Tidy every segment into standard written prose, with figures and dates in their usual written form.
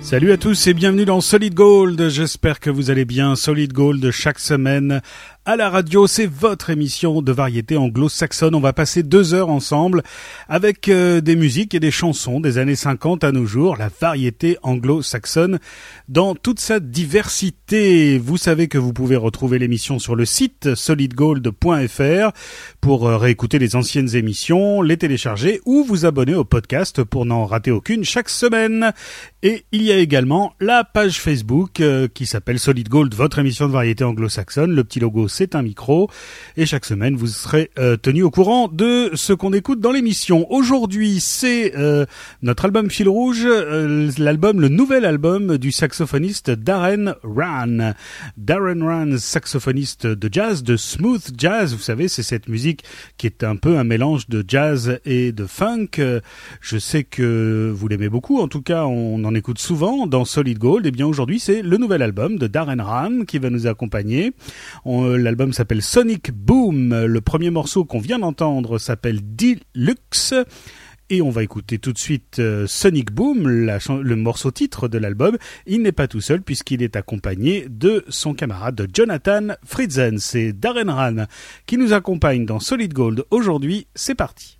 Salut à tous et bienvenue dans Solid Gold. J'espère que vous allez bien. Solid Gold chaque semaine à la radio, c'est votre émission de variété anglo-saxonne. On va passer 2 heures ensemble avec des musiques et des chansons des années 50 à nos jours. La variété anglo-saxonne dans toute sa diversité. Vous savez que vous pouvez retrouver l'émission sur le site solidgold.fr pour réécouter les anciennes émissions, les télécharger ou vous abonner au podcast pour n'en rater aucune chaque semaine. Et il y a également la page Facebook qui s'appelle Solid Gold, votre émission de variété anglo-saxonne. Le petit logo, c'est un micro. Et chaque semaine, vous serez tenu au courant de ce qu'on écoute dans l'émission. Aujourd'hui, c'est notre album Fil Rouge, le nouvel album du saxophoniste Darren Rann. Darren Rann, saxophoniste de jazz, de smooth jazz. Vous savez, c'est cette musique qui est un peu un mélange de jazz et de funk. Je sais que vous l'aimez beaucoup. En tout cas, on en écoute souvent dans Solid Gold. Et bien aujourd'hui, c'est le nouvel album de Darren Rann qui va nous accompagner. L'album s'appelle Sonic Boom. Le premier morceau qu'on vient d'entendre s'appelle Deluxe. Et on va écouter tout de suite Sonic Boom, le morceau titre de l'album. Il n'est pas tout seul puisqu'il est accompagné de son camarade Jonathan Fritzen. C'est Darren Rann qui nous accompagne dans Solid Gold. Aujourd'hui, c'est parti.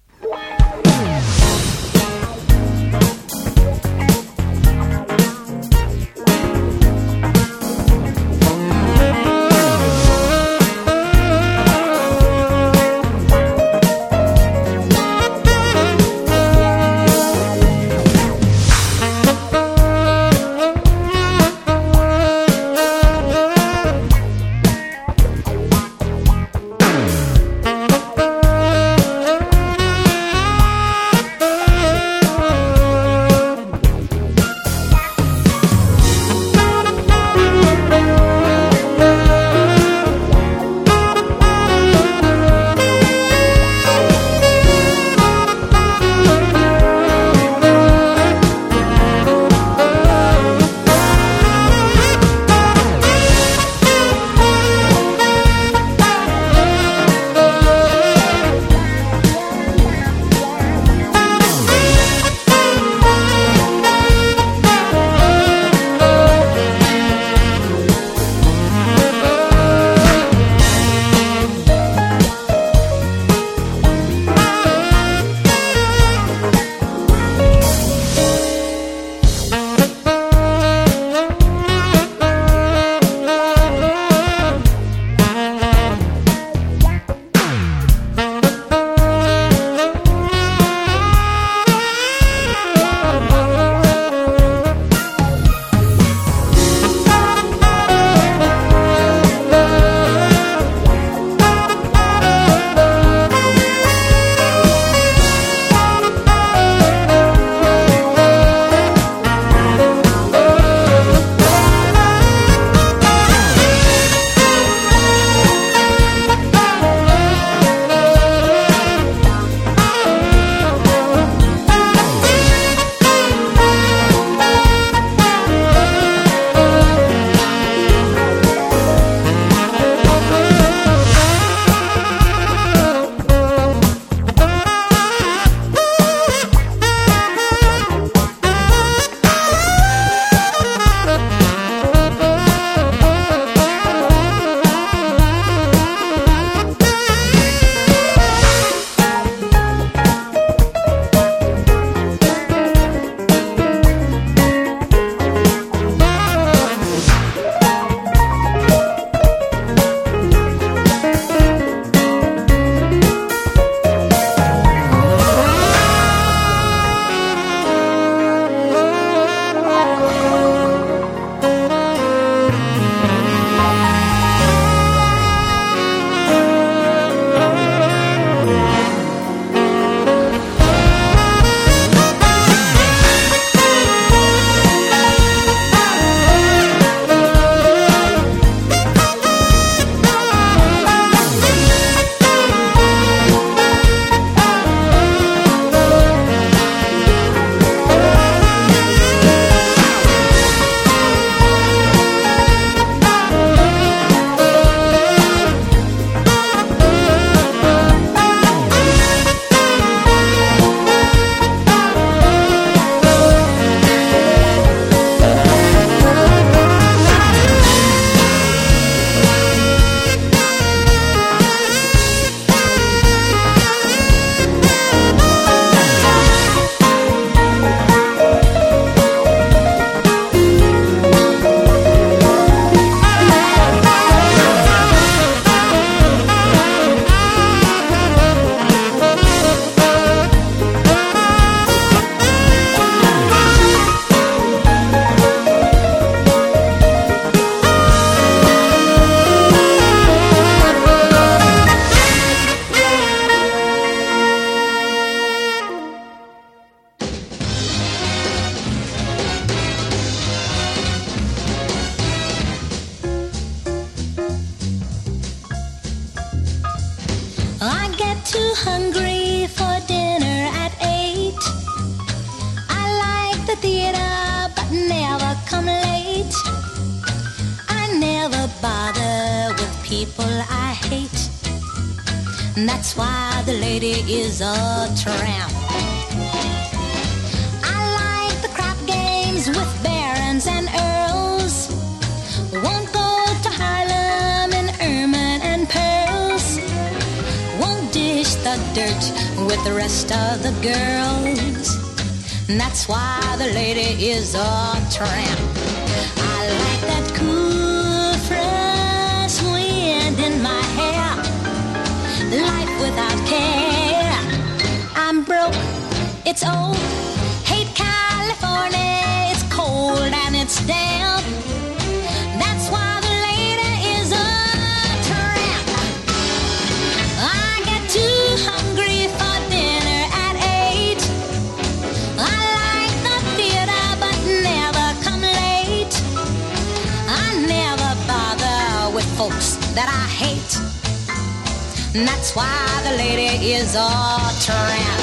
theater, but never come late. I never bother with people I hate. That's why the lady is a tramp. I like the crap games with barons and earls. Won't go to Harlem in ermine and pearls. Won't dish the dirt with the rest of the girls. That's why the lady is a tramp. I like that cool, fresh wind in my hair. Life without care. I'm broke, it's old. Hate California, it's cold and it's damp. That's why the lady is a tramp. I get too hungry for dinner at 8. I like the theater but never come late. I never bother with folks that I hate. That's why the lady is a tramp.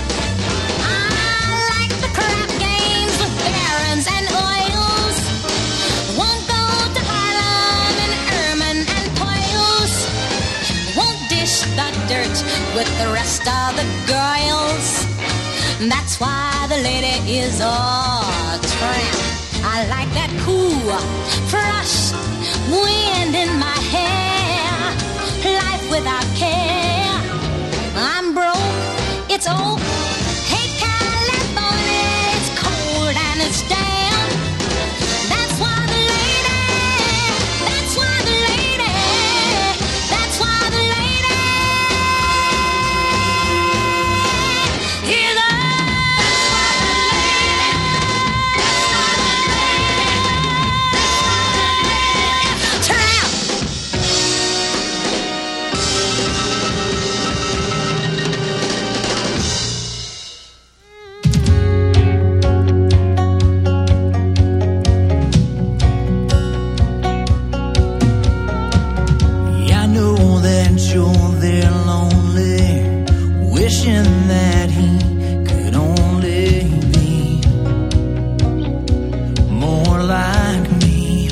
I like the crap games with barons and oils. Won't go to Harlem in ermine and poils. Won't dish the dirt with the rest of the girls. That's why the lady is a tramp. I like that cool, fresh wind in my hair. Life without care. I'm broke, it's old. Hate California, it's cold and it's damp. That's why the lady, that's why the lady, that's why the lady is a tramp. You're there lonely, wishing that he could only be more like me.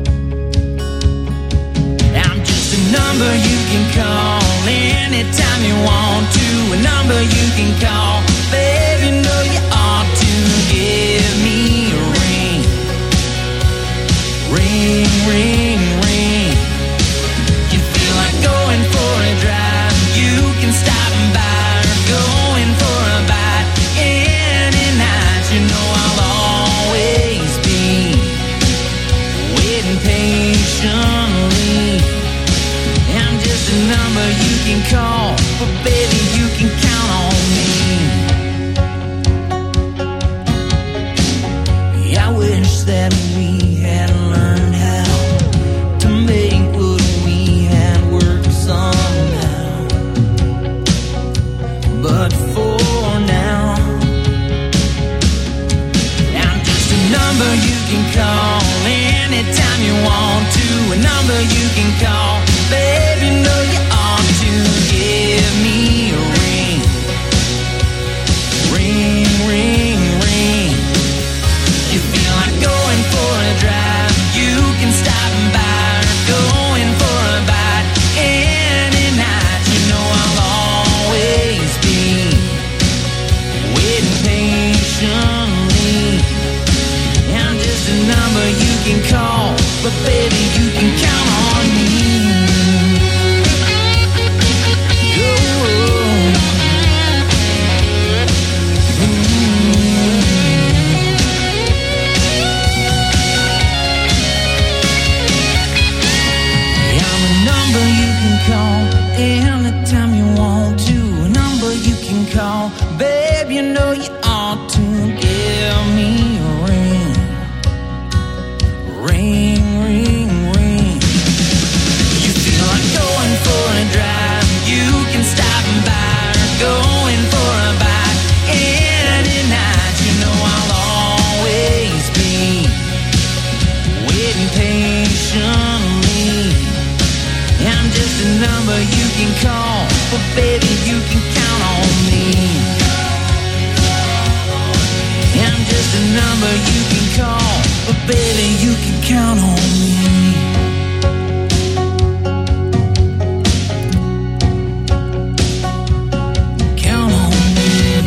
I'm just a number you can call anytime you want to, a number you can call. Babe, you know you ought to give me a ring. Ring, ring, ring. You feel like going for a drive, you can stop by or going for a bite. Any night, you know I'll always be waiting patiently. I'm just a number you can call, but baby, you can count on me. I wish that we had learned how to make what we had work somehow. But for now, I'm just a number you can call anytime you want to, a number you can call. Baby, you know you ought to give me a ring. Ring, ring, ring. You feel like going for a drive, you can stop by or going for a bite. Any night, you know I'll always be waiting patiently. I'm just a number you can call, but baby, you can count on me. Anytime you want to, a number you can call. Babe, you know you ought to give me a ring. Ring, ring, ring. You feel like going for a drive, you can stop by or going for a bite. Any night, you know I'll always be waiting patiently. I'm just a number you can call, but baby, you can count on me. baby, you can count on me. Count on me.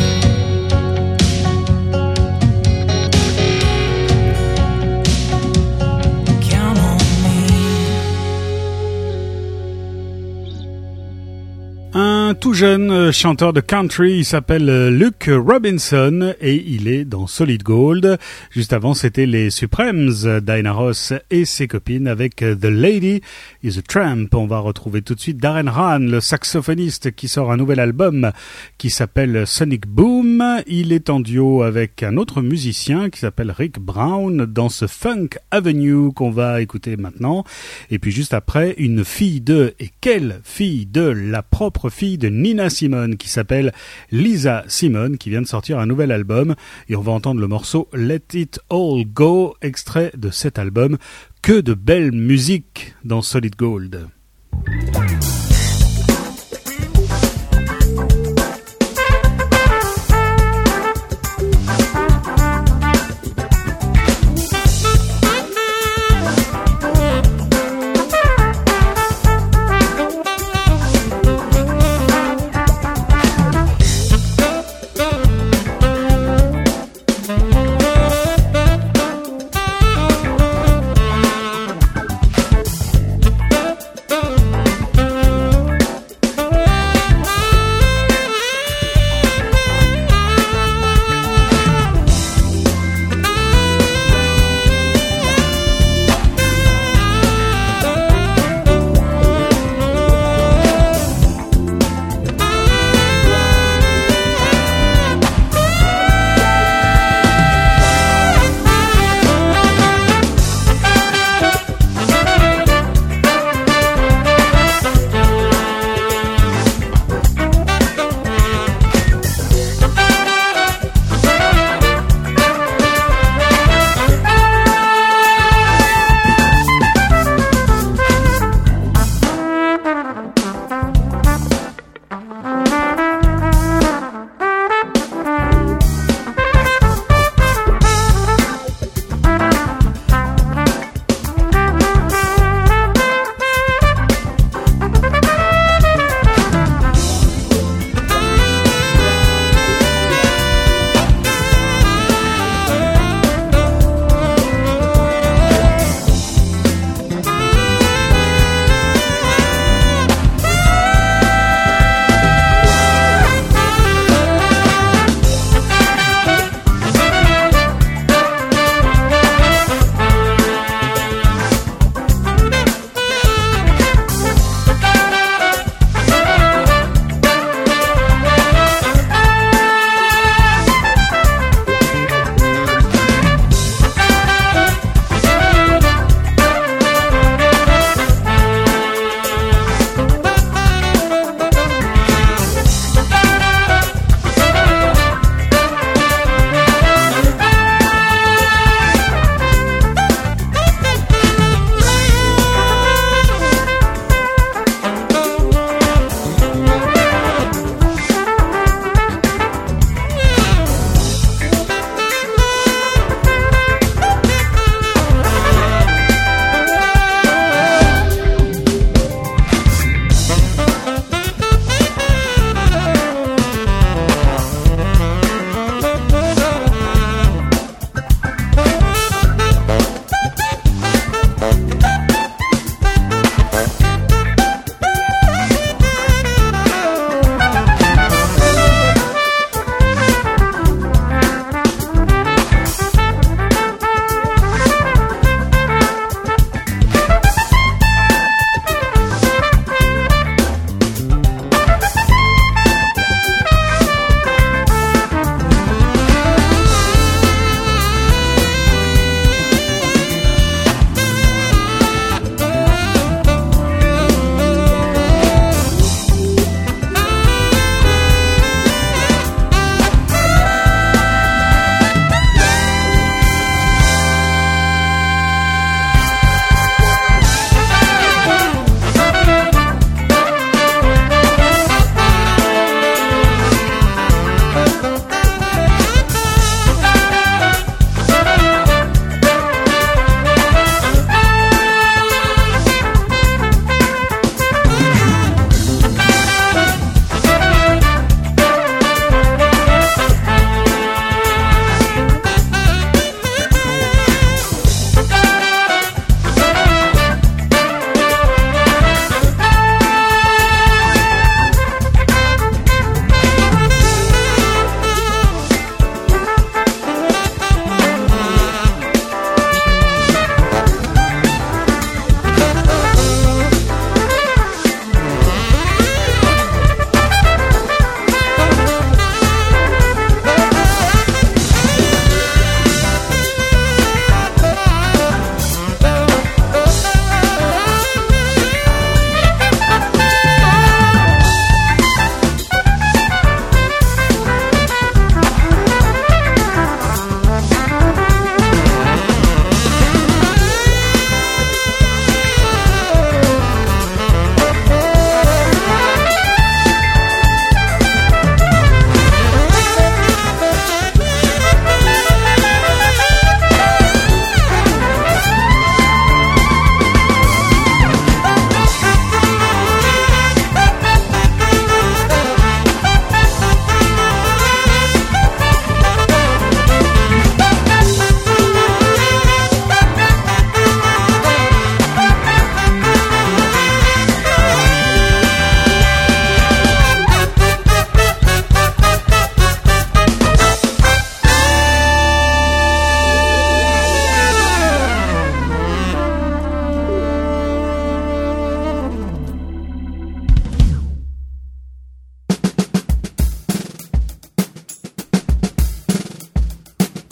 Count on me. Un tout jeune chanteur de country, il s'appelle Luke Robinson et il est dans Solid Gold. Juste avant, c'était les Supremes, Diana Ross et ses copines avec The Lady is a Tramp. On va retrouver tout de suite Darren Rahn, le saxophoniste qui sort un nouvel album qui s'appelle Sonic Boom. Il est en duo avec un autre musicien qui s'appelle Rick Brown dans ce Funk Avenue qu'on va écouter maintenant. Et puis juste après, une fille de, et quelle fille de, la propre fille de Nina Simone qui s'appelle Lisa Simone qui vient de sortir un nouvel album et on va entendre le morceau Let It All Go, extrait de cet album. Que de belle musique dans Solid Gold.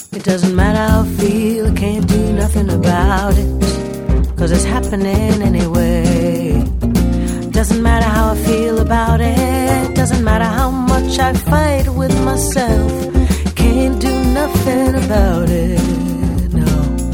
It doesn't matter how I feel, I can't do nothing about it, 'cause it's happening anyway. Doesn't matter how I feel about it, doesn't matter how much I fight with myself, can't do nothing about it, no.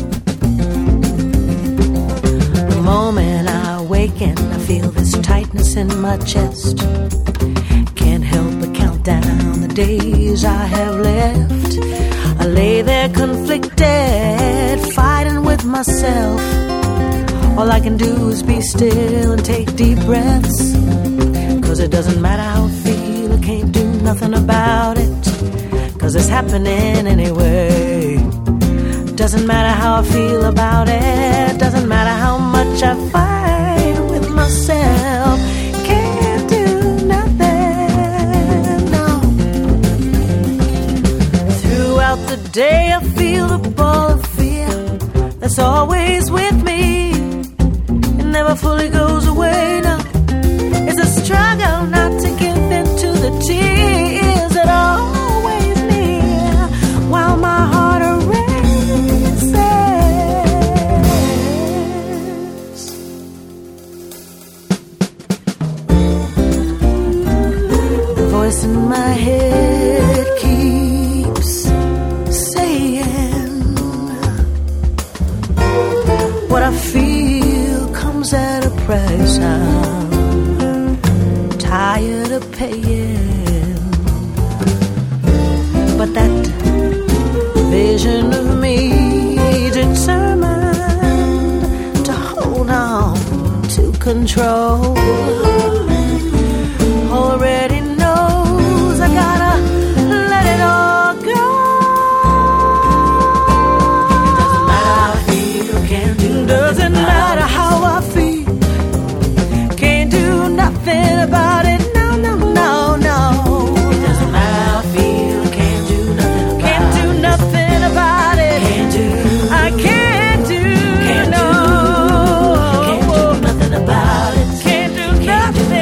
The moment I awaken, I feel this tightness in my chest. Can't help but count down the days I have left. I lay there conflicted, fighting with myself. All I can do is be still and take deep breaths, 'cause it doesn't matter how I feel, I can't do nothing about it, 'cause it's happening anyway. Doesn't matter how I feel about it, doesn't matter how much I fight with myself, can't do nothing, no. Throughout the day I feel the ball of fear that's always with me. Never fully goes away, no. It's a struggle not to give in to the tears that are always near, while my heart races. The voice in my head keeps saying what I feel comes at a price I'm tired of paying. But that vision of me determined to hold on to control already knows I gotta let it all go. Doesn't matter how I feel, can't do nothing about it, no, no, no, no. Doesn't matter how I feel, can't do nothing about it, can't do nothing about it, I can't do, can't do nothing about it, can't do nothing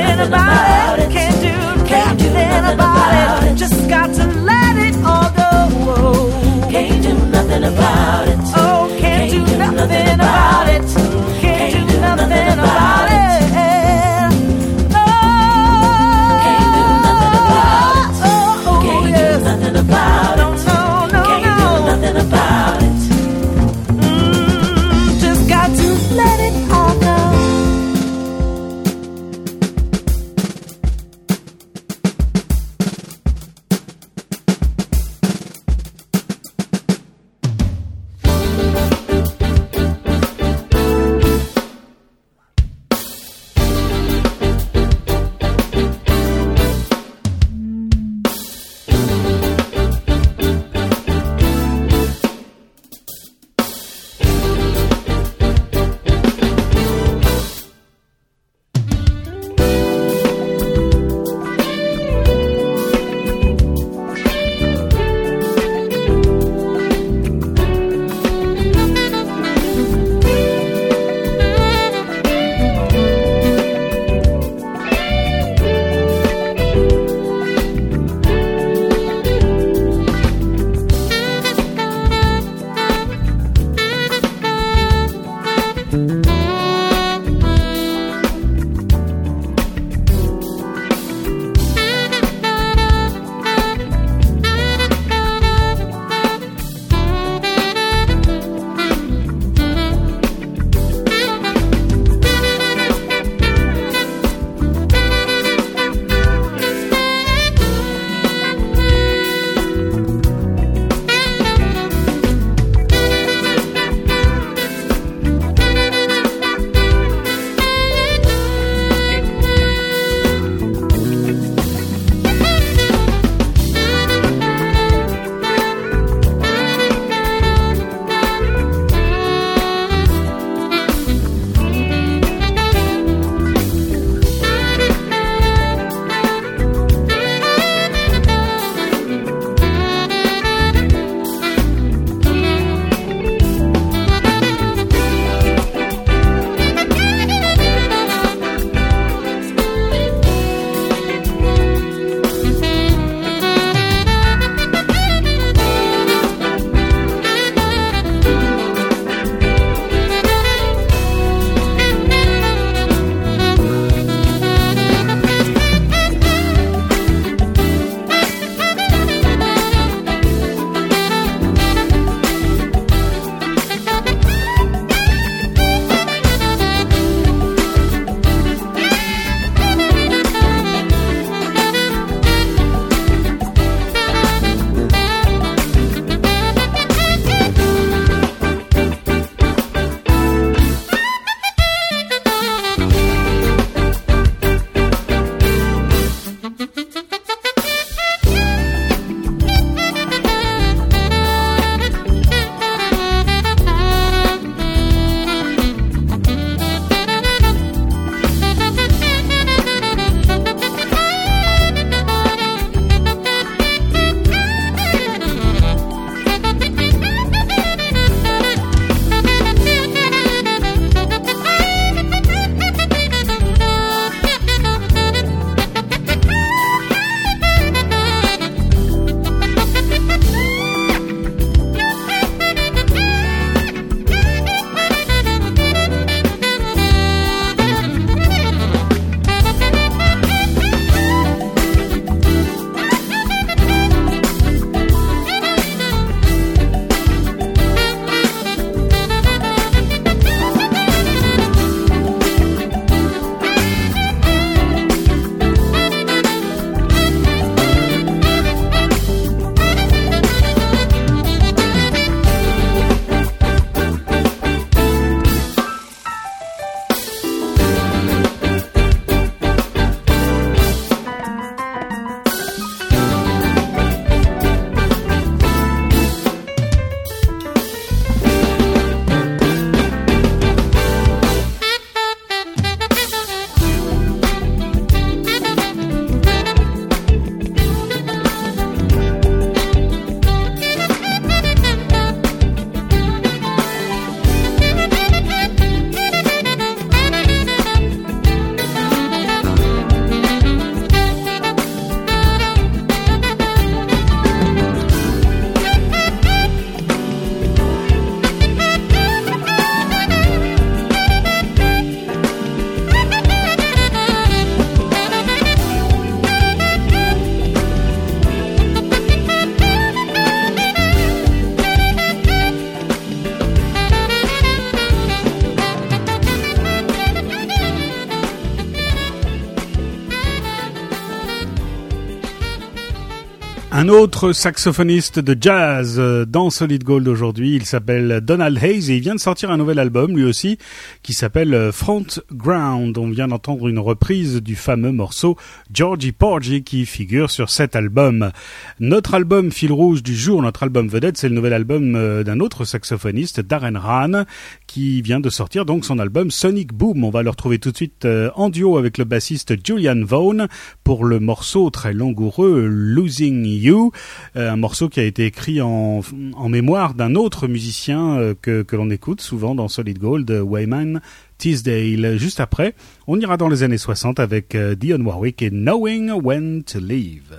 Un autre saxophoniste de jazz dans Solid Gold aujourd'hui, il s'appelle Donald Hayes et il vient de sortir un nouvel album lui aussi qui s'appelle Front Ground. On vient d'entendre une reprise du fameux morceau Georgie Porgy qui figure sur cet album. Notre album fil rouge du jour, notre album vedette, c'est le nouvel album d'un autre saxophoniste, Darren Rahn, qui vient de sortir donc son album Sonic Boom. On va le retrouver tout de suite en duo avec le bassiste Julian Vaughn pour le morceau très langoureux Losing You, un morceau qui a été écrit en mémoire d'un autre musicien que l'on écoute souvent dans Solid Gold, Wyman Tisdale. Juste après, on ira dans les années 60 avec Dionne Warwick et Knowing When to Leave.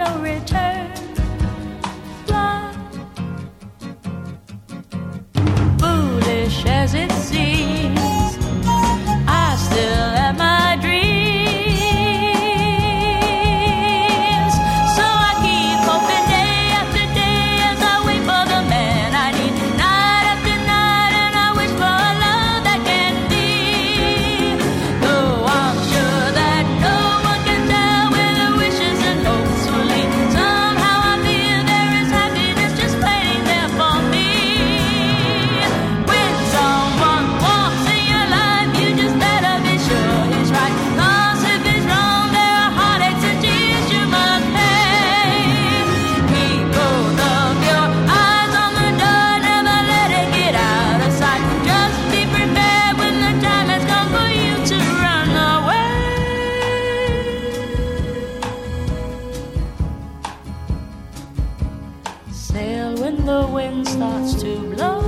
no return. Blind, foolish as it seems, I still have my dreams. So I keep hoping day after day as I wait for the man I need, night after night, and I wish for a love that can be. Though I'm sure that no one can tell where the wishes and hopes will lead. Somehow I feel there is happiness just waiting there for me. When someone walks in your life, you just better be sure he's right. 'Cause if he's wrong, there are heartaches and tears you must pay. Keep both of your eyes on the door, never let it get out of sight. Just be prepared when the time has come for you to run away. Sail when the wind starts to blow,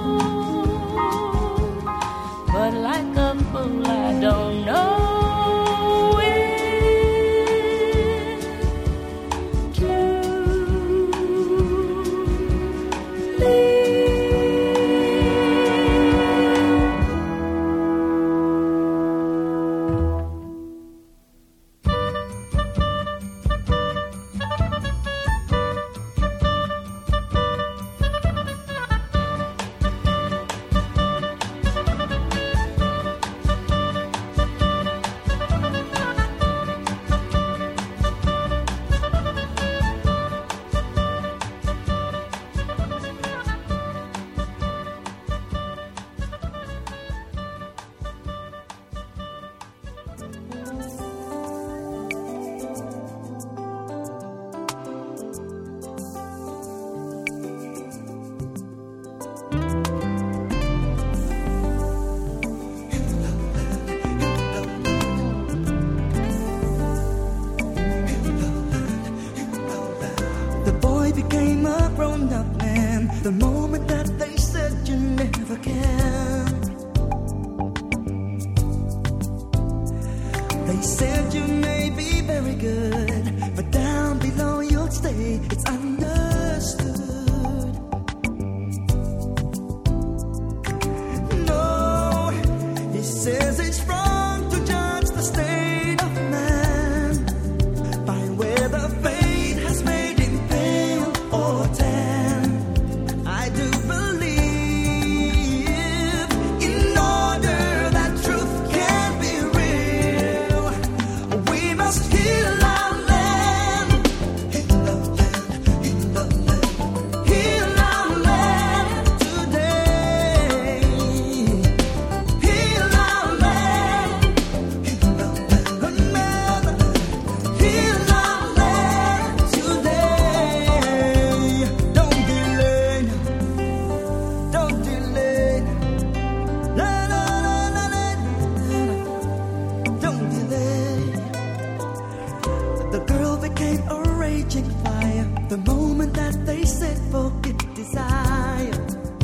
but like a fool I don't know when to leave. The boy became a grown-up man the moment that they said you never can. They said you may be very good, but down below you'll stay. It's understood. No, he says it's wrong to judge the state of man by whether fate has made him pale or tan. I do believe in order that truth can be real, we must heal our land. Heal our land, heal our land, heal our land today. Heal our land, heal our land, heal our land today. Don't delay, don't delay. La la la la la. Don't delay. The girl became a raging fire the moment that they said forget desire.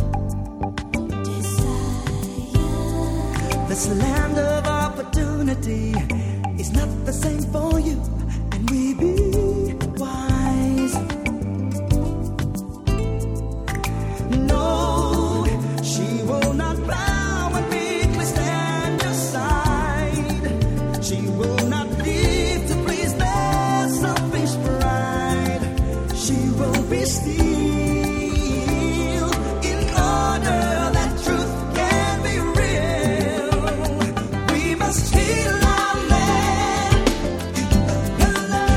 This land of opportunity is not the same for you, and we be wise. No, she will not bow and meekly stand aside. She will not live to please their selfish pride. She will be still in order that truth can be real. We must heal our land. Heal our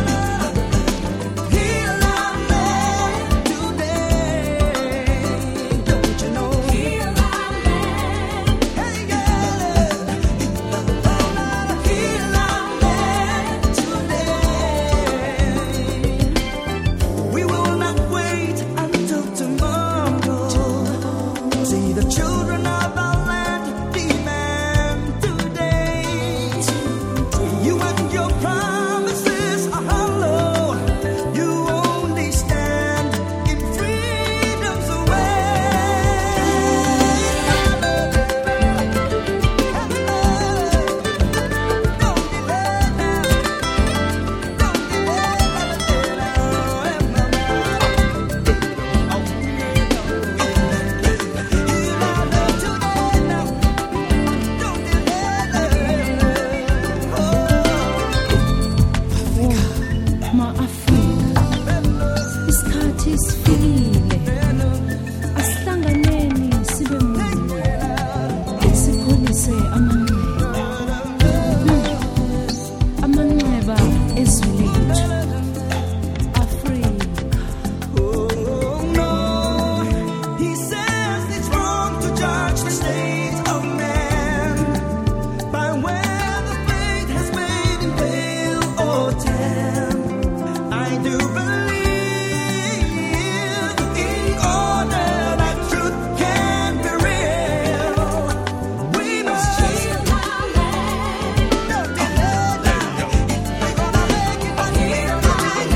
land today. Don't you know? Heal our land. Hey, yeah. Heal our land today. We will not wait until sifile asihlanganeni sibe munye sikhulise amanxeba ezwe lethu Africa. Oh no, he says it's wrong to judge the state of man by where the fate has made him pale or tan. I do believe in order that truth can be real. We must heal our land. We're gonna make it heal our land.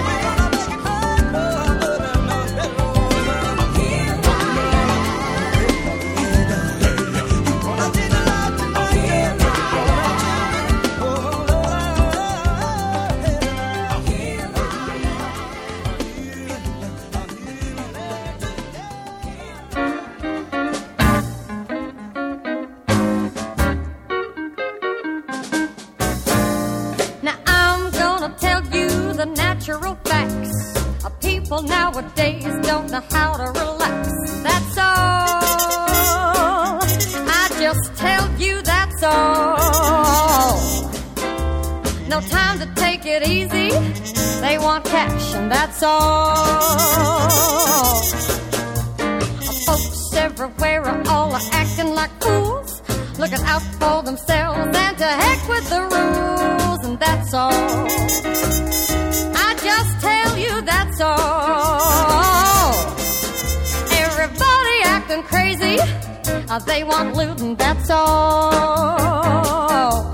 Now I'm gonna tell you the natural facts. People nowadays don't know how to relax. That's all. I just tell you that's all. No time to take it easy. They want cash and that's all. Folks everywhere are all acting like fools, looking out for themselves and to heck with the rules, and that's all. I just tell you that's all. Everybody acting crazy, they want loot and that's all.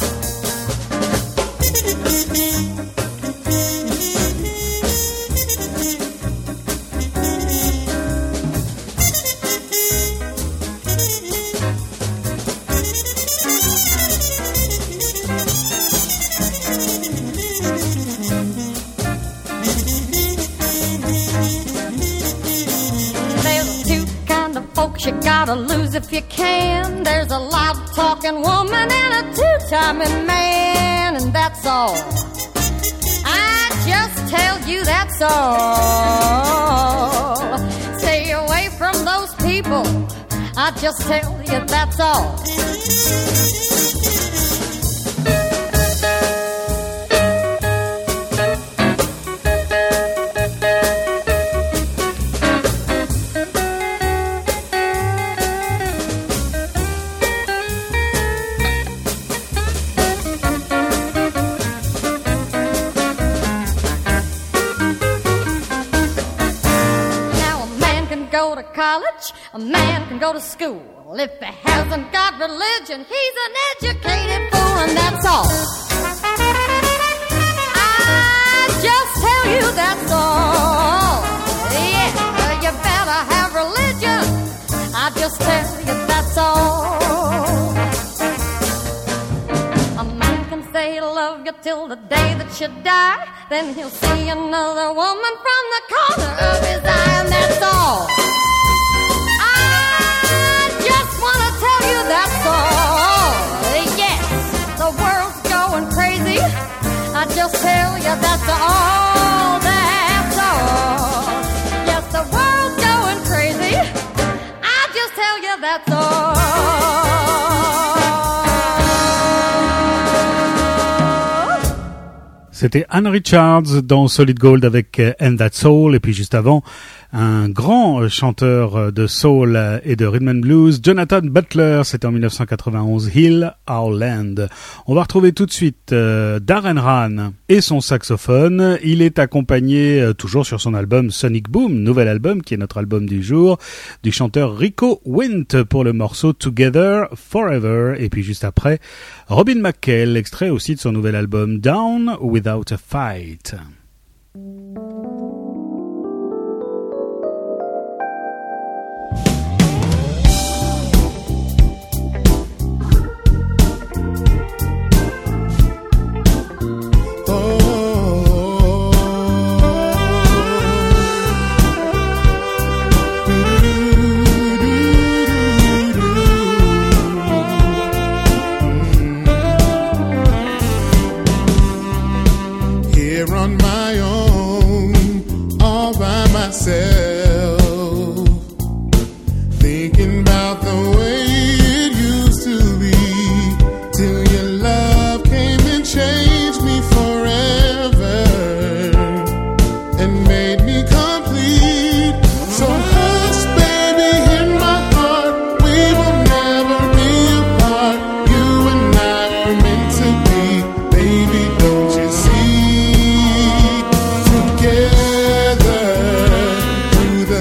You gotta lose if you can. There's a loud-talking woman and a two-timing man, and that's all. I just tell you that's all. Stay away from those people. I just tell you that's all. College, a man can go to school. If he hasn't got religion, he's an educated fool, and that's all. I just tell you that's all. Yeah, you better have religion. I just tell you that's all. A man can say he'll love you till the day that you die, then he'll see another woman from the corner of his eye, and that's all. That's all. Yes, the world's going crazy. I just tell you that's all. That's all. Yes, the world's going crazy. I just tell you that's all. C'était Ann Richards dans Solid Gold avec And That's All, et puis juste avant, un grand chanteur de soul et de rhythm and blues, Jonathan Butler, c'était en 1991, Heal Our Land. On va retrouver tout de suite Darren Rahn et son saxophone. Il est accompagné, toujours sur son album Sonic Boom, nouvel album qui est notre album du jour, du chanteur Rico Wint pour le morceau Together Forever, et puis juste après, Robin McKell, extrait aussi de son nouvel album Down Without a Fight. Here on my own myself, thinking about the way it used to be, till your love came and changed me forever and made me complete. So hush, baby, in my heart, we will never be apart. You and I were meant to be, baby, don't you see? Together through the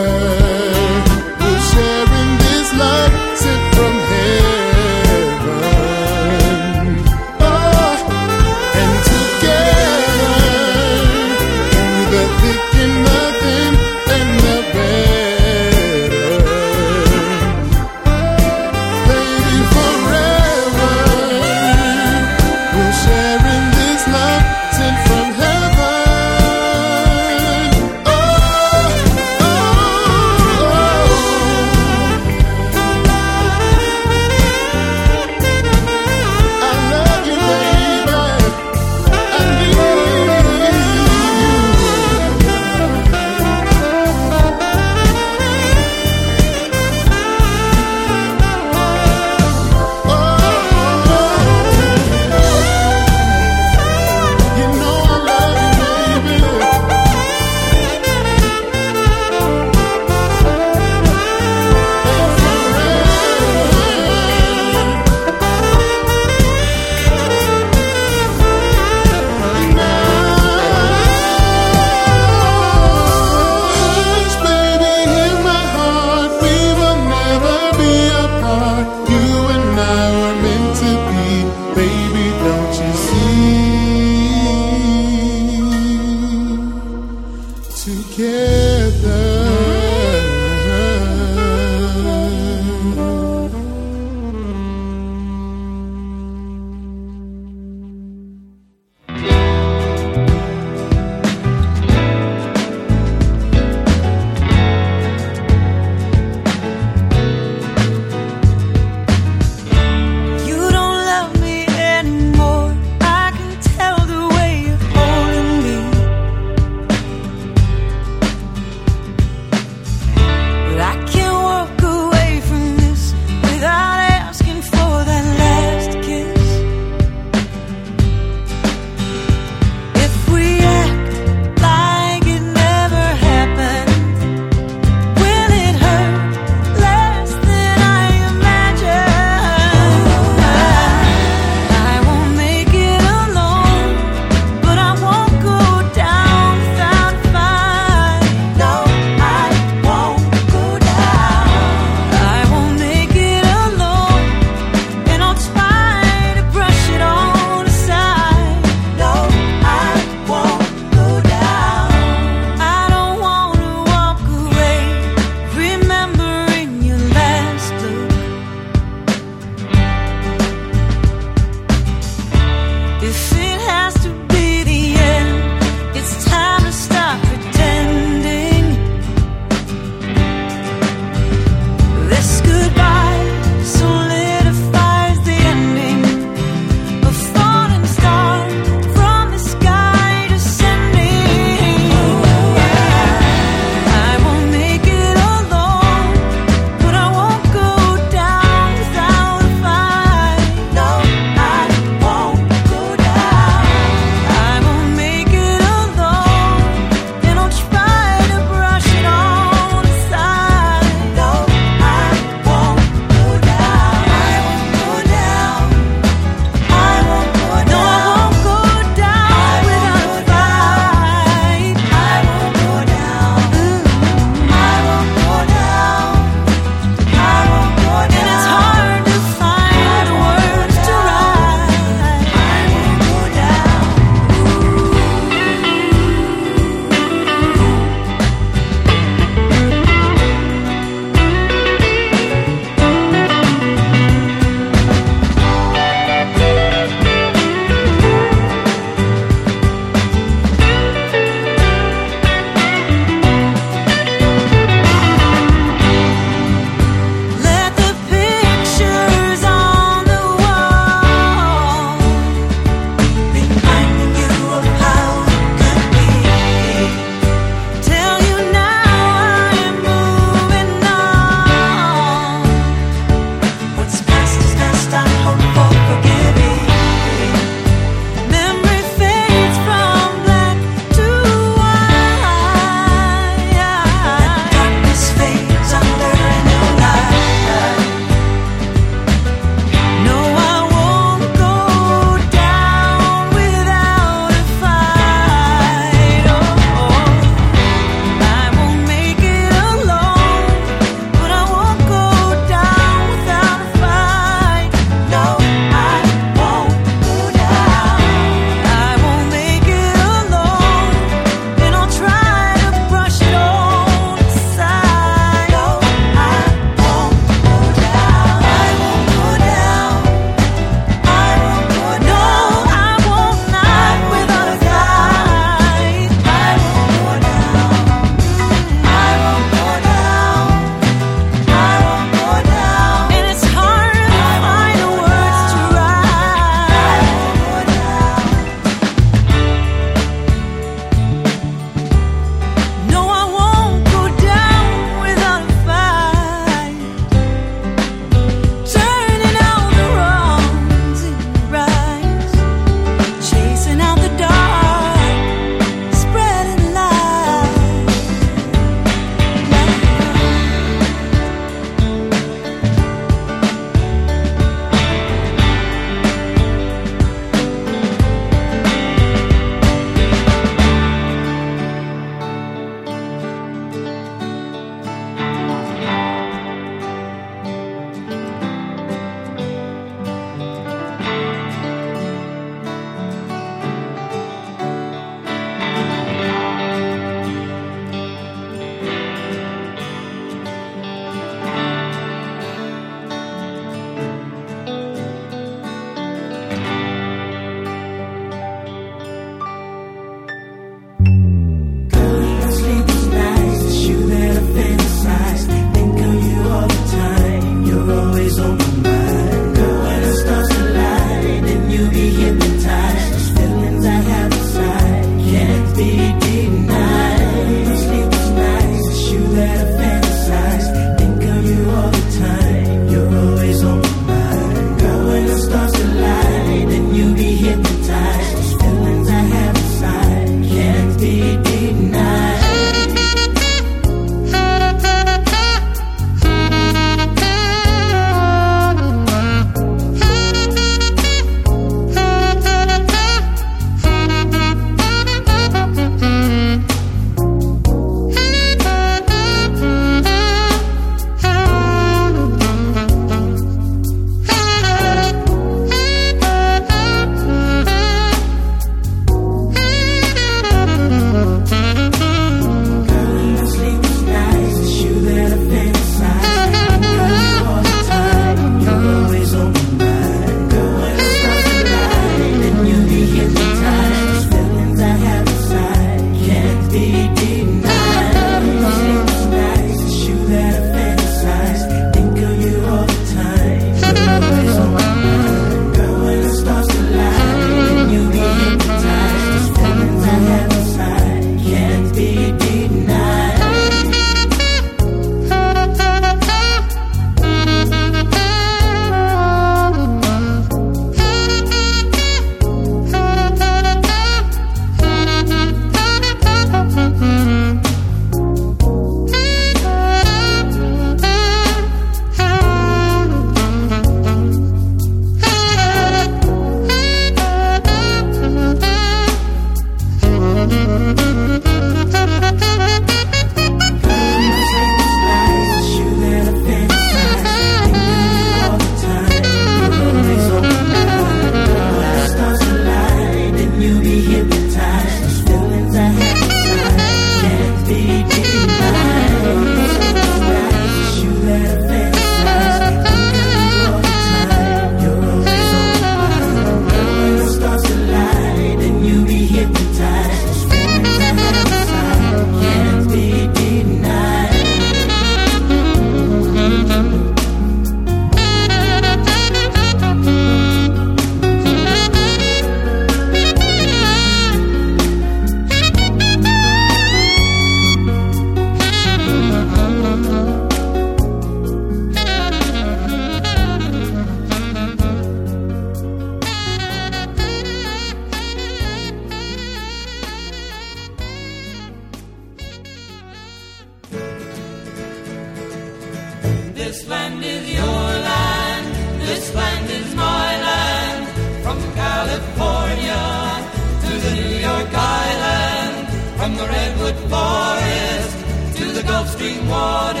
redwood forest to the Gulf Stream waters.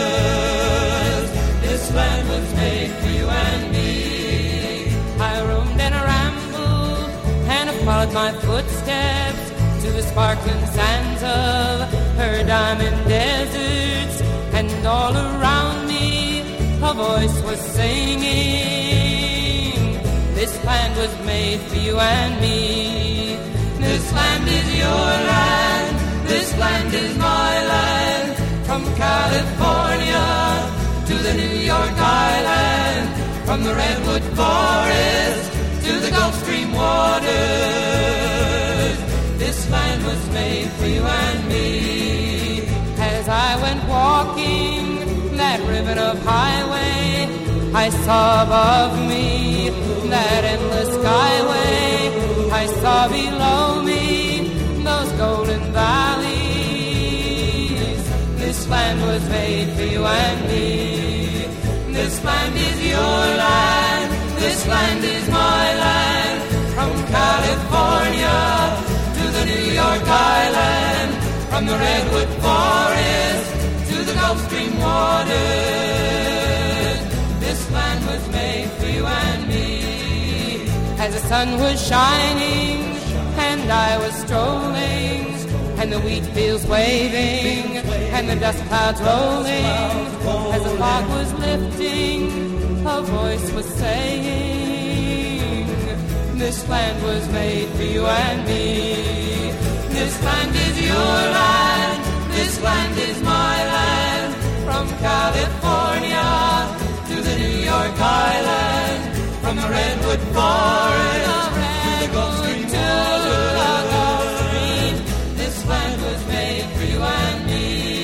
This land was made for you and me. I roamed and I rambled and I followed my footsteps to the sparkling sands of her diamond deserts, and all around me a voice was singing, this land was made for you and me. This land is your land, this land is my land, from California to the New York Island, from the redwood forest to the Gulf Stream waters. This land was made for you and me. As I went walking that ribbon of highway, I saw above me that endless skyway. I saw below me those golden valleys. This land was made for you and me. This land is your land, this land is my land, from California to the New York Island, from the redwood forest to the Gulf Stream waters. This land was made for you and me. As the sun was shining and I was strolling, and the wheat fields waving and the dust clouds rolling, as the fog was lifting, a voice was saying, this land was made for you and me. This land is your land, this land is my land, from California to the New York Island, from the redwood forest to the Gulf Stream waters. This land was made for you and me.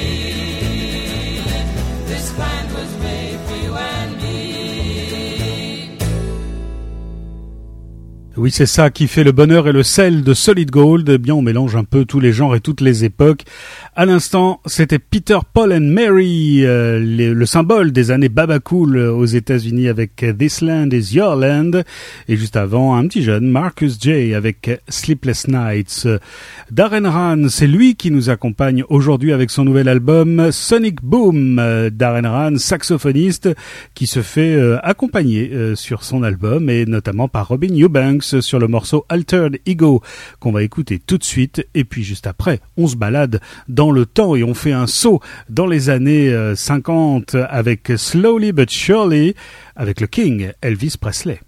This land was made for you and me. Oui, c'est ça qui fait le bonheur et le sel de Solid Gold. Eh bien, on mélange un peu tous les genres et toutes les époques. À l'instant, c'était Peter, Paul and Mary, le symbole des années Baba Cool aux États-Unis avec This Land is Your Land. Et juste avant, un petit jeune, Marcus J. avec Sleepless Nights. Darren Rann, c'est lui qui nous accompagne aujourd'hui avec son nouvel album Sonic Boom. Darren Rann, saxophoniste, qui se fait accompagner sur son album, et notamment par Robin Eubanks sur le morceau Altered Ego qu'on va écouter tout de suite. Et puis juste après, on se balade dans le temps et on fait un saut dans les années 50 avec Slowly But Surely avec le King Elvis Presley.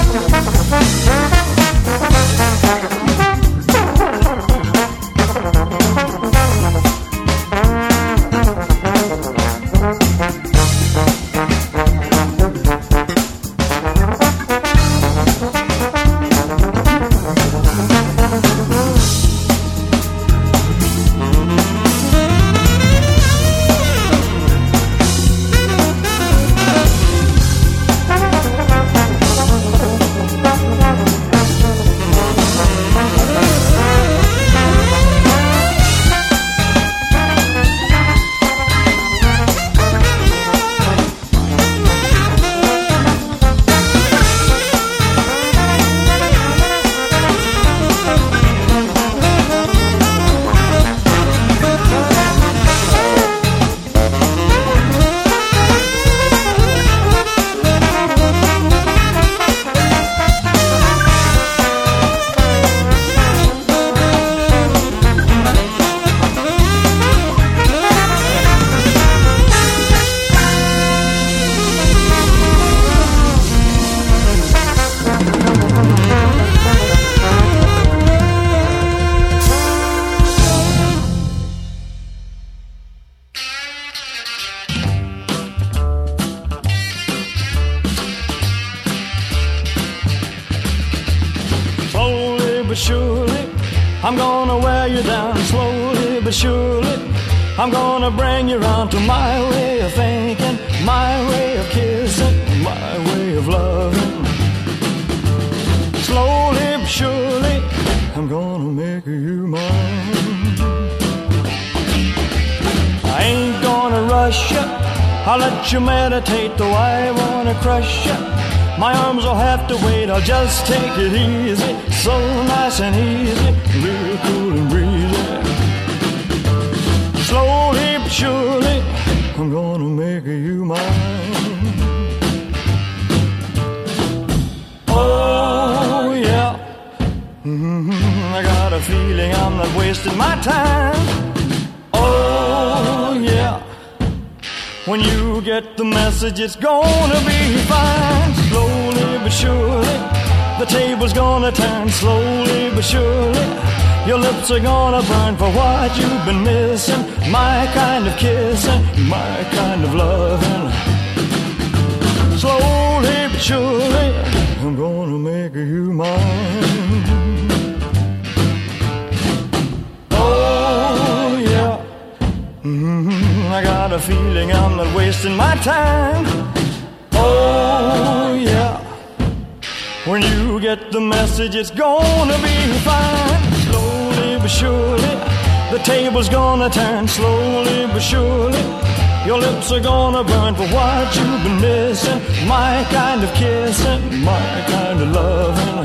but surely I'm gonna wear you down. Slowly but surely I'm gonna bring you round to my way of thinking, my way of kissing, my way of loving. Slowly but surely I'm gonna make you mine. I ain't gonna rush you, I'll let you meditate, though I wanna crush you. My arms will have to wait, I'll just take it easy, so nice and easy, real cool and breezy. Slowly but surely, I'm gonna make you mine. Oh yeah, I got a feeling I'm not wasting my time. Oh yeah, when you get the message, it's gonna be fine. Slowly but surely, the table's gonna turn. Slowly but surely, your lips are gonna burn for what you've been missing. My kind of kissing, my kind of loving. Slowly but surely, I'm gonna make you mine. Oh yeah, I got a feeling I'm not wasting my time. Oh yeah, when you get the message, it's gonna be fine. Slowly but surely, the table's gonna turn. Slowly but surely, your lips are gonna burn for what you've been missing. My kind of kissing, my kind of loving.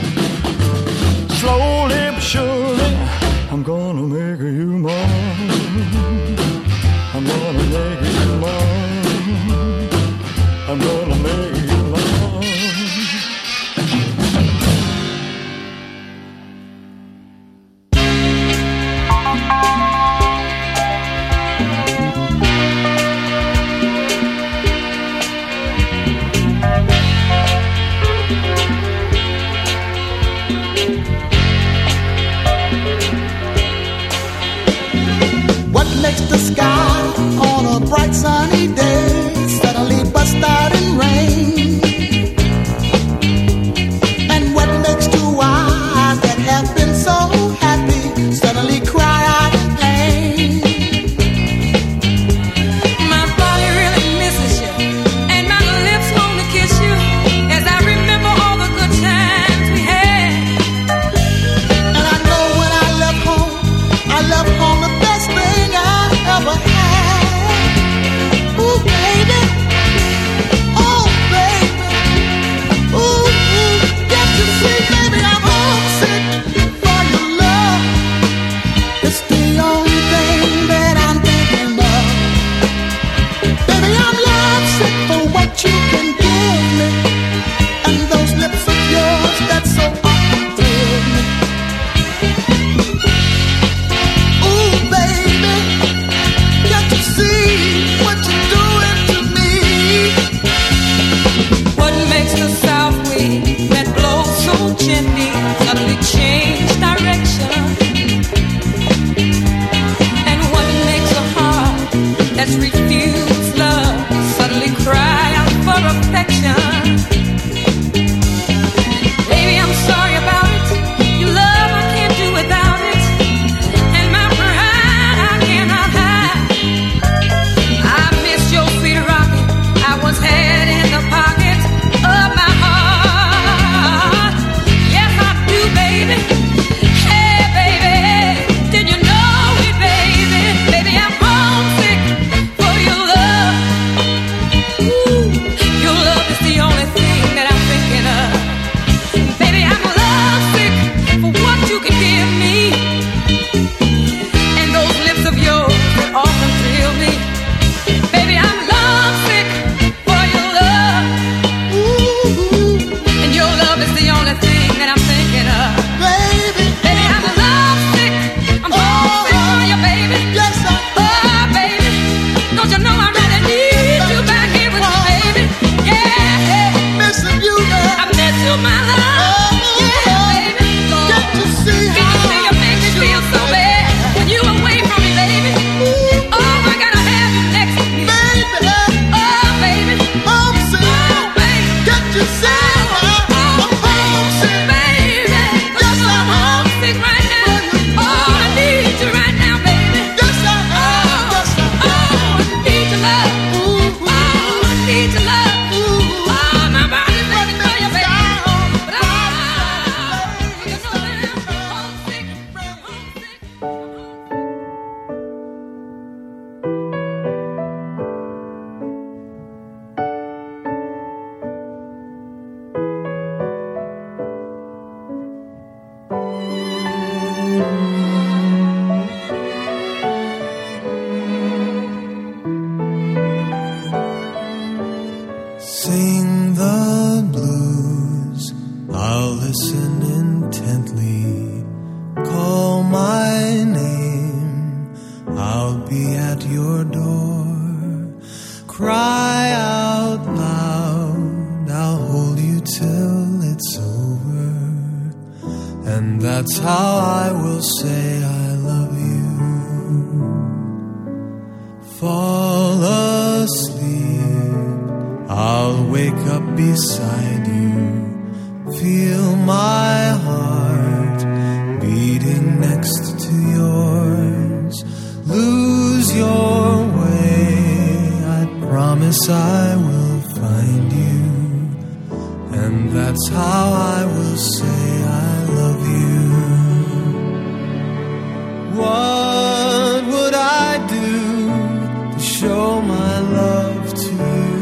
Slowly but surely, I'm gonna make you mine. I'm gonna make you mine. I'm gonna make you mine. What makes the sky on a bright sunny day suddenly bust out in rain? And what makes two eyes that have been so happy suddenly cry out in pain? My body really misses you, and my lips want to kiss you as I remember all the good times we had. And I know when I left home the best thing I ever had. my love. Yeah, baby. Get to see Can you see you make me feel so bad when you away from me, baby? Oh, I gotta have you next to me. baby, Oh, baby. homesick. Oh, baby. Get to see I'm homesick. Baby. Yes, I'm homesick right now. Oh, I need you right now, baby. Yes, I am. Yes, I am. Oh, I need your love. Ooh, Oh, I need your love. ooh. Oh, my body's ready for you, baby. But you know that I'm homesick. Sing the blues, I'll listen intently. Call my name, I'll be at your door. Cry out loud, I'll hold you till it's over. And that's how I will say I love you. Fall asleep, I'll wake up beside you. Feel my heart beating next to yours. Lose your way, I promise I will find you. And that's how I will say I love you. What would I do to show my love to you?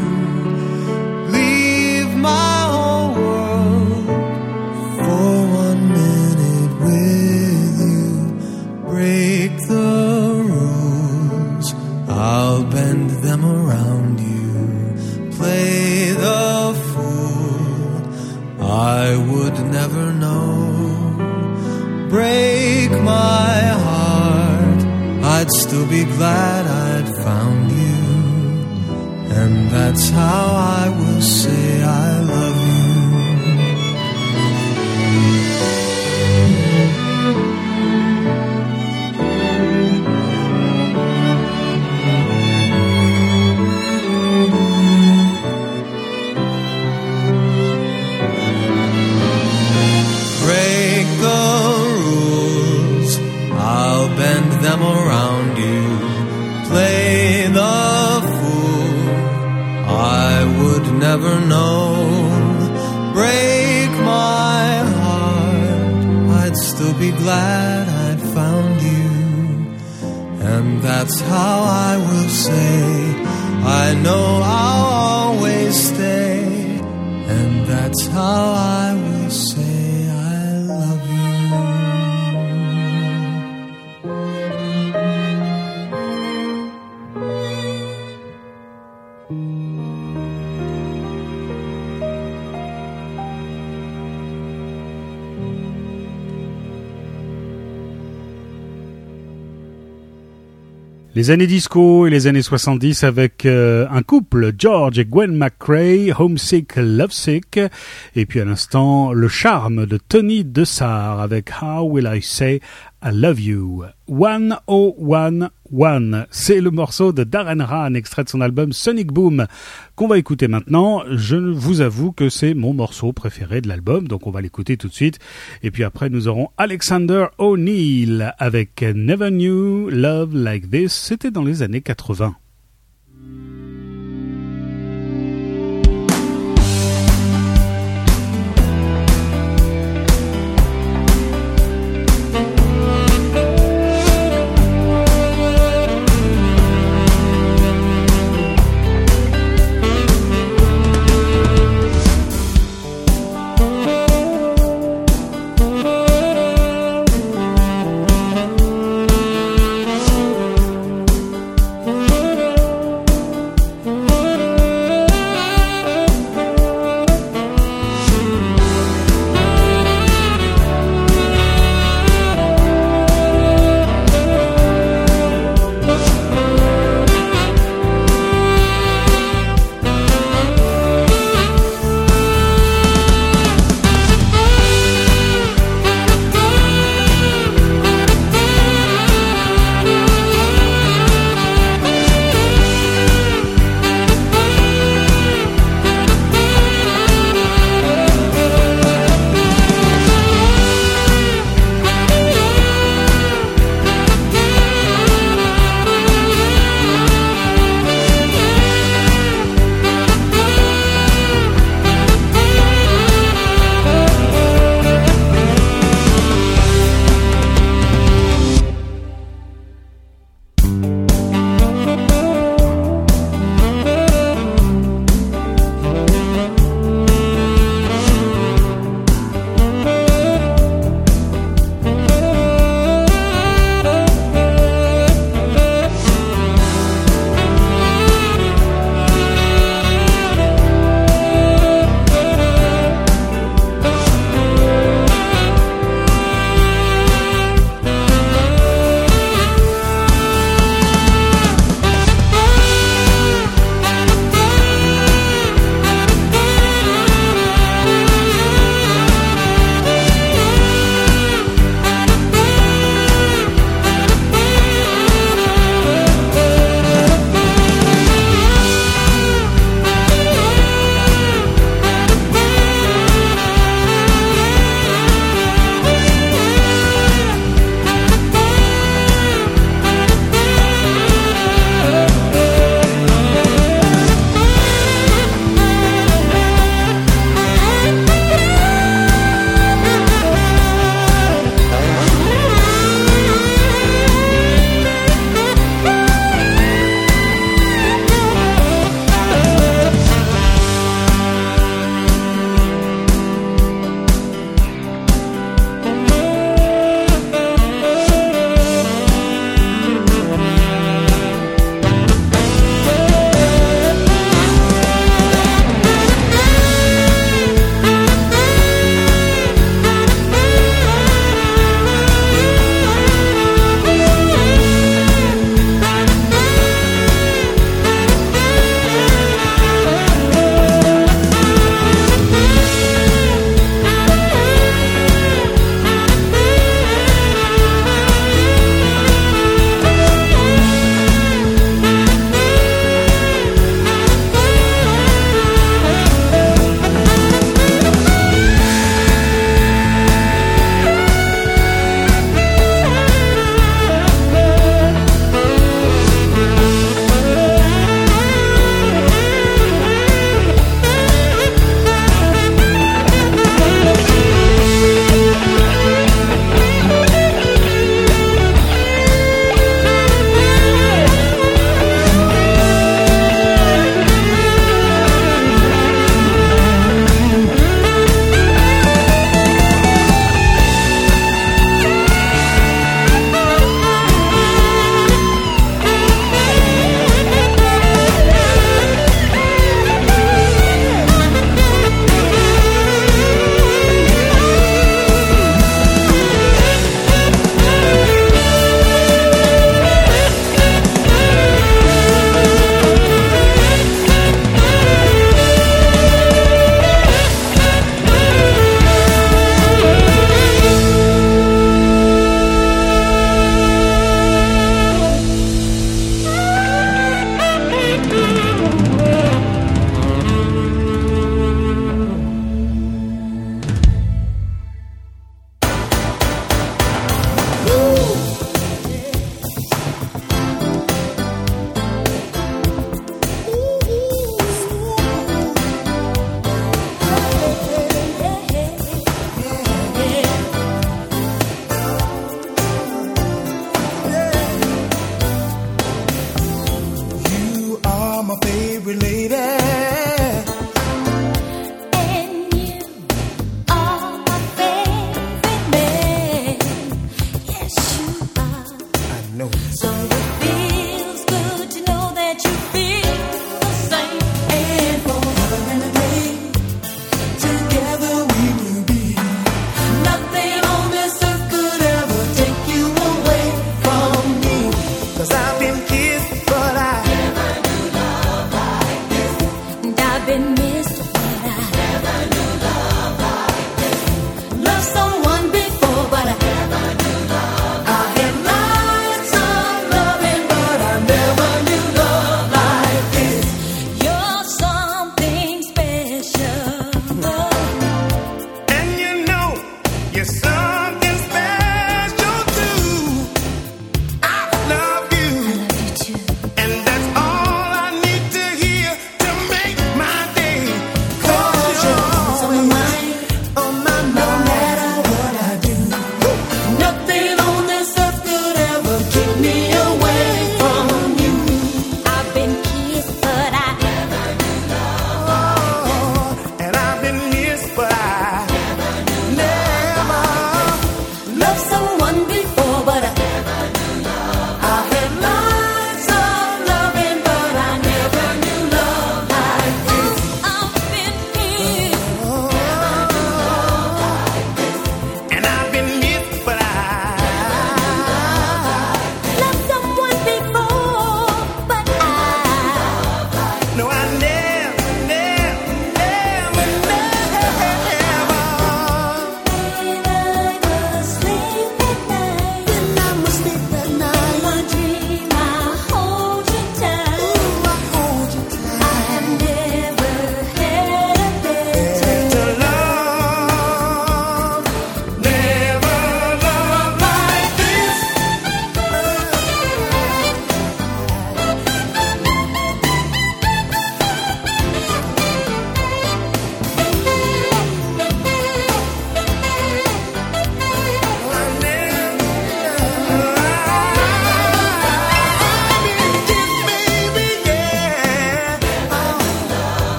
Leave my whole world for 1 minute with you. Break the rules, I'll bend them around you. Play the fool, I would never know. Break my heart, I'd still be glad I'd found you. And that's how I will say I love you. Break the rules, I'll bend them around you. Play the fool, I would never know. Break my heart, I'd still be glad I'd found you. And that's how I will say I know I'll always stay. And that's how I will say I love you. Les années disco et les années 70 avec un couple, George et Gwen McRae, Homesick, Lovesick. Et puis à l'instant, le charme de Tony DeSar avec How Will I Say I Love You. 1011, c'est le morceau de Darren Rahn, extrait de son album Sonic Boom, qu'on va écouter maintenant. Je vous avoue que c'est mon morceau préféré de l'album, donc on va l'écouter tout de suite. Et puis après, nous aurons Alexander O'Neill avec Never Knew Love Like This. C'était dans les années 80.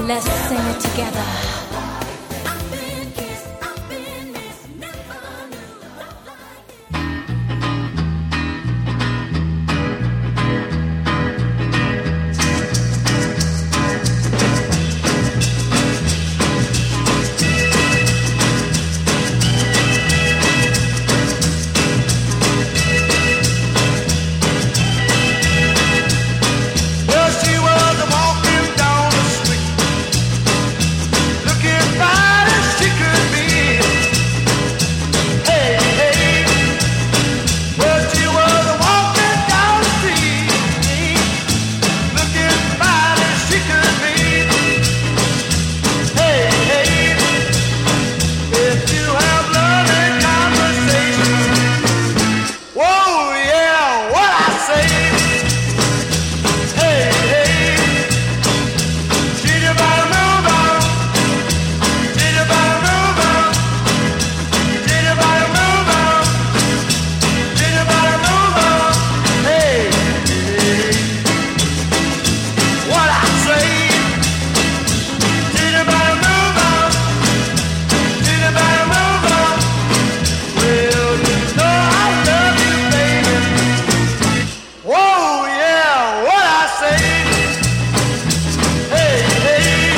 Let's sing it together. Well, she was walking down the street, looking fine as she could be. Hey, hey. Well, she was walking down the street, looking fine as she could be. Hey, hey. If you have loving conversation, whoa, yeah, what I say. Hey, hey, did you better move on? Did you better move on? Did you better move on? Did you better move on? Hey, hey, what I say? Did you better move on? Did you better move on? Well, you know I love you, baby. Whoa, yeah, what I say? Hey, hey.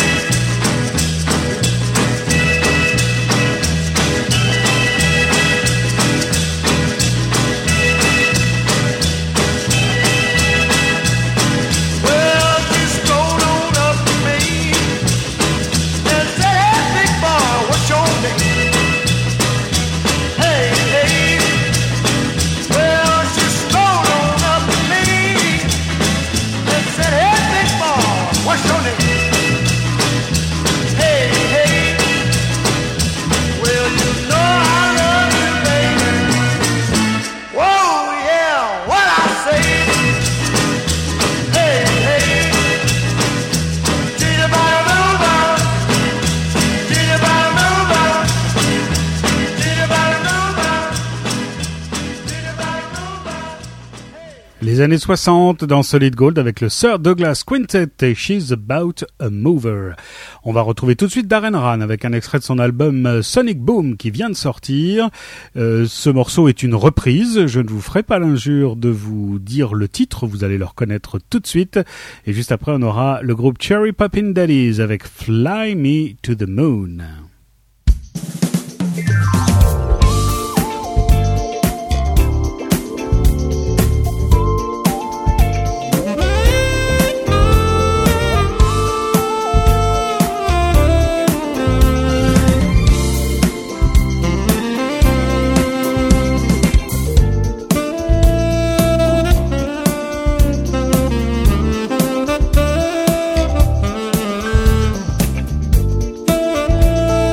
Well, she strolled on up to me and said, "Hey, big boy, what's your name?" Hey, hey. Well, she strolled on up to me and said, "Hey, big boy, what's your name?" Hey, hey. Well, you know I love you, baby. Whoa, yeah, what I say? Hey, hey. Did you better move on? Did you better move on? Did you better move on? Did you better move on? Les années 60 dans Solid Gold avec le Sir Douglas Quintet et She's About a Mover. On va retrouver tout de suite Darren Rann avec un extrait de son album Sonic Boom qui vient de sortir. Ce morceau est une reprise. Je ne vous ferai pas l'injure de vous dire le titre, vous allez le reconnaître tout de suite. Et juste après, on aura le groupe Cherry Poppin' Daddies avec Fly Me to the Moon. Hey,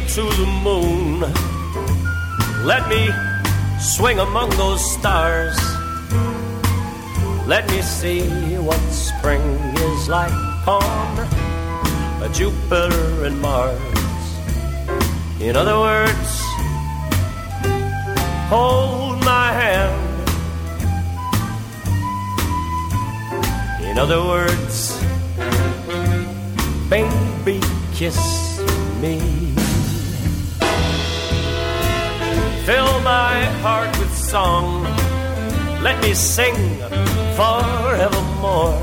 to the moon. Let me swing among those stars. Let me see what spring is like on Jupiter and Mars. In other words, hold my hand. In other words, baby, kiss me. Fill my heart with song. Let me sing forevermore.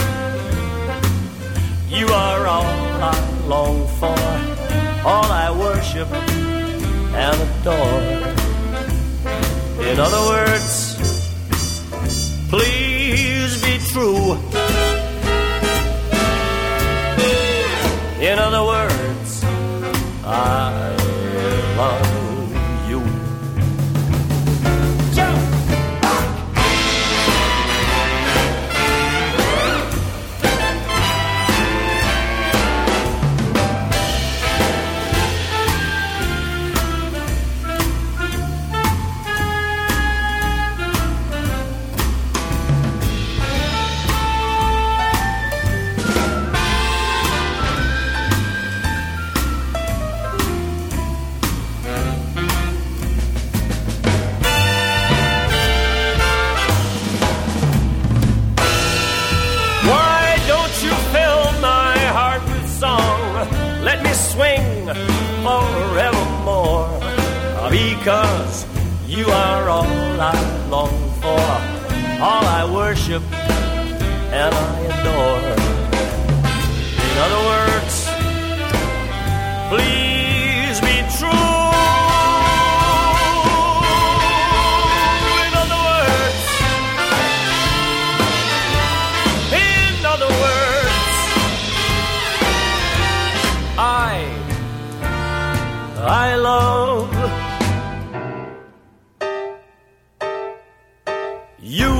You are all I long for, all I worship and adore. In other words, please be true. In other words, I love you. Swing forevermore, because you are all I long for, all I worship and I adore. In other words, please be true. In other words, I love you.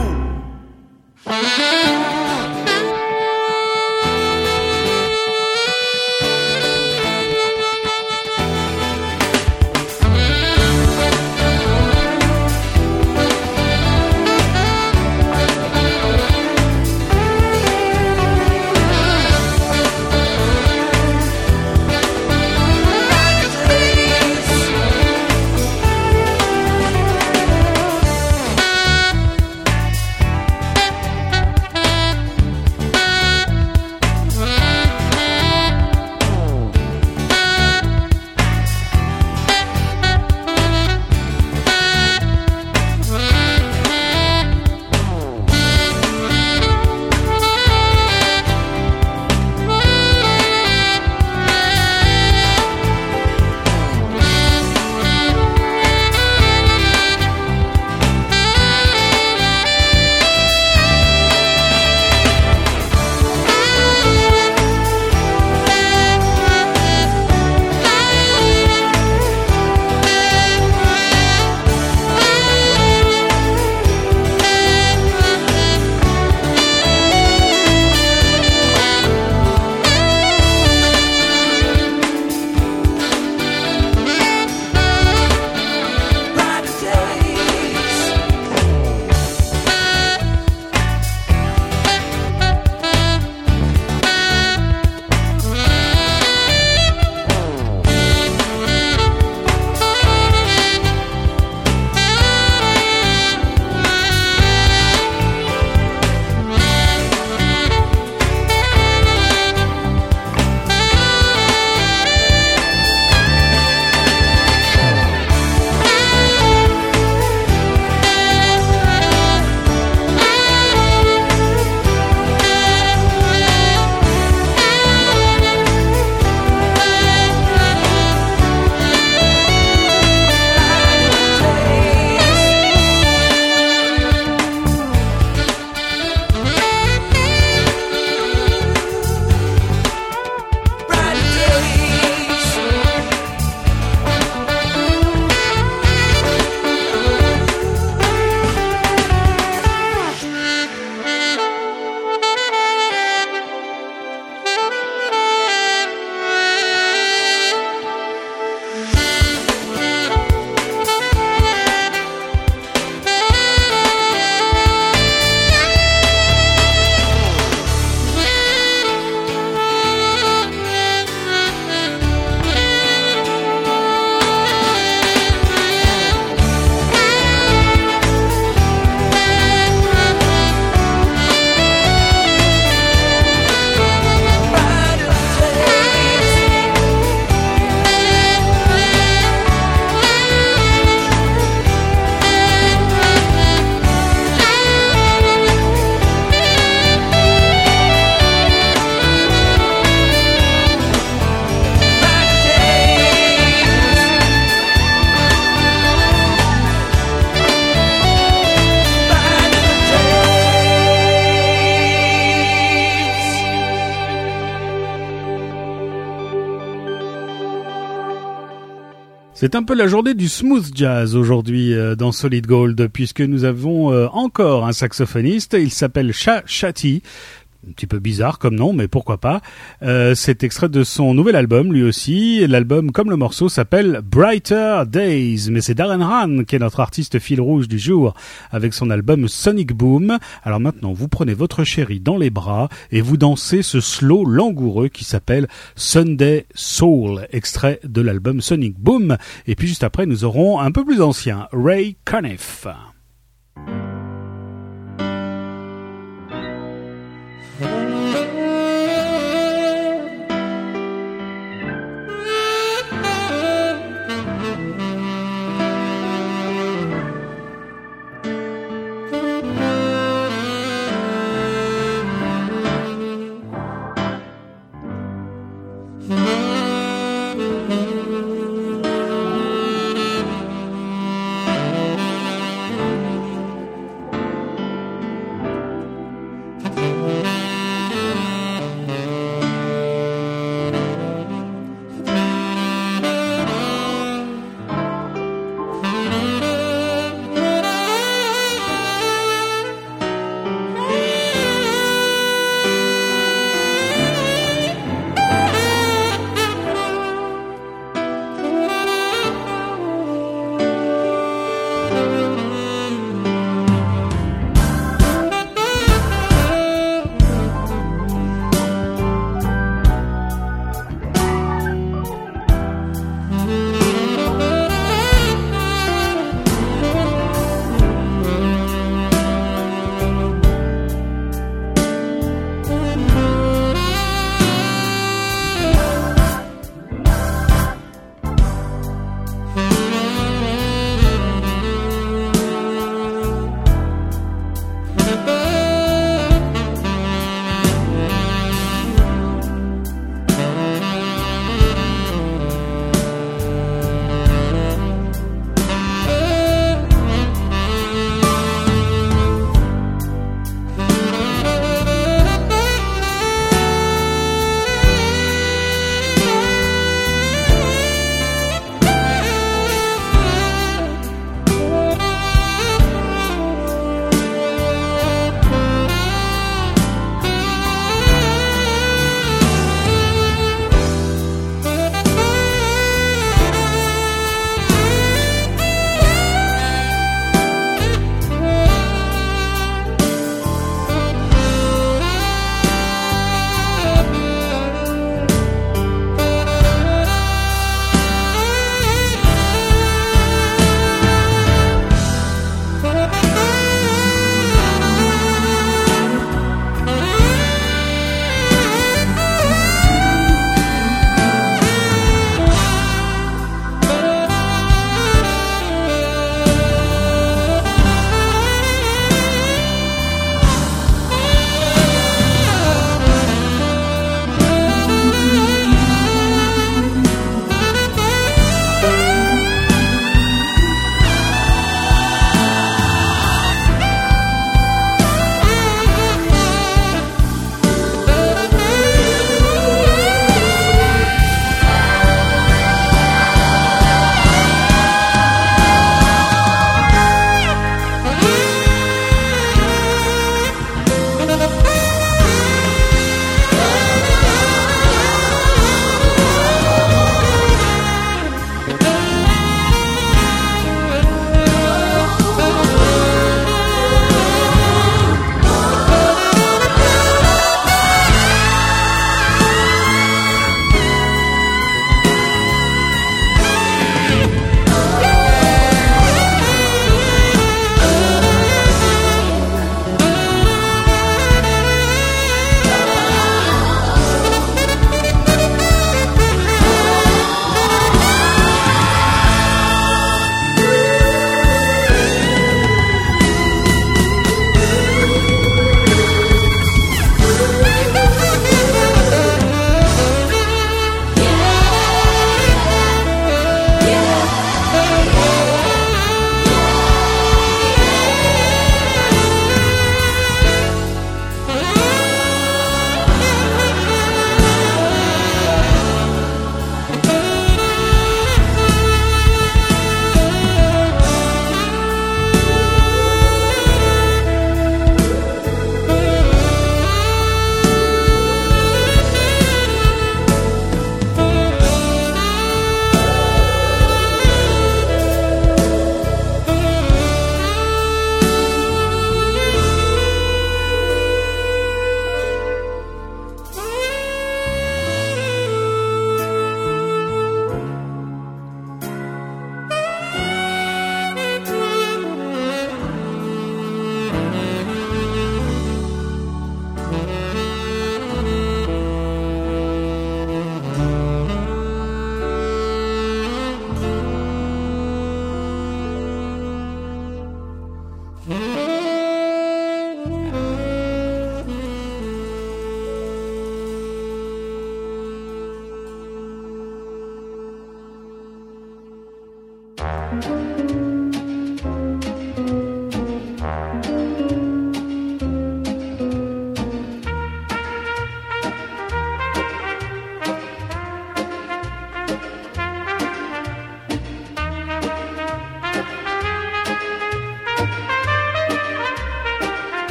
C'est un peu la journée du smooth jazz aujourd'hui dans Solid Gold, puisque nous avons encore un saxophoniste. Il s'appelle Shah Shati. Un petit peu bizarre comme nom, mais pourquoi pas. C'est extrait de son nouvel album, lui aussi. L'album, comme le morceau, s'appelle Brighter Days. Mais c'est Darren Rahn qui est notre artiste fil rouge du jour, avec son album Sonic Boom. Alors maintenant, vous prenez votre chérie dans les bras et vous dansez ce slow langoureux qui s'appelle Sunday Soul, extrait de l'album Sonic Boom. Et puis juste après, nous aurons un peu plus ancien, Ray Conniff.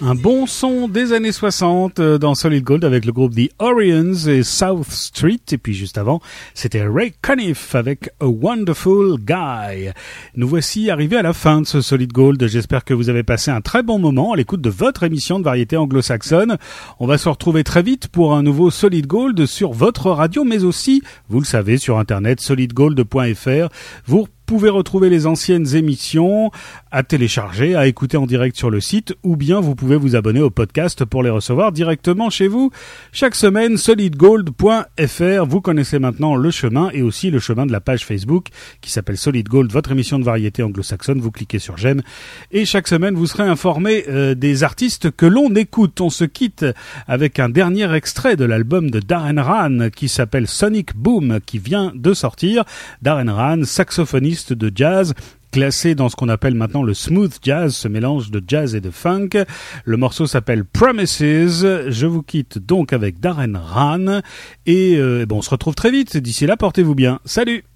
Un bon son des années 60 dans Solid Gold avec le groupe The Orions et South Street. Et puis juste avant, c'était Ray Conniff avec A Wonderful Guy. Nous voici arrivés à la fin de ce Solid Gold. J'espère que vous avez passé un très bon moment à l'écoute de votre émission de variété anglo-saxonne. On va se retrouver très vite pour un nouveau Solid Gold sur votre radio, mais aussi, vous le savez, sur internet, solidgold.fr. Vous pouvez retrouver les anciennes émissions à télécharger, à écouter en direct sur le site, ou bien vous pouvez vous abonner au podcast pour les recevoir directement chez vous. Chaque semaine, solidgold.fr, vous connaissez maintenant le chemin et aussi le chemin de la page Facebook qui s'appelle Solid Gold, votre émission de variété anglo-saxonne. Vous cliquez sur j'aime et chaque semaine vous serez informé des artistes que l'on écoute. On se quitte avec un dernier extrait de l'album de Darren Rahn qui s'appelle Sonic Boom, qui vient de sortir. Darren Rahn, saxophoniste de jazz, classé dans ce qu'on appelle maintenant le smooth jazz, ce mélange de jazz et de funk. Le morceau s'appelle Promises. Je vous quitte donc avec Darren Rahn et on se retrouve très vite. D'ici là, portez-vous bien. Salut!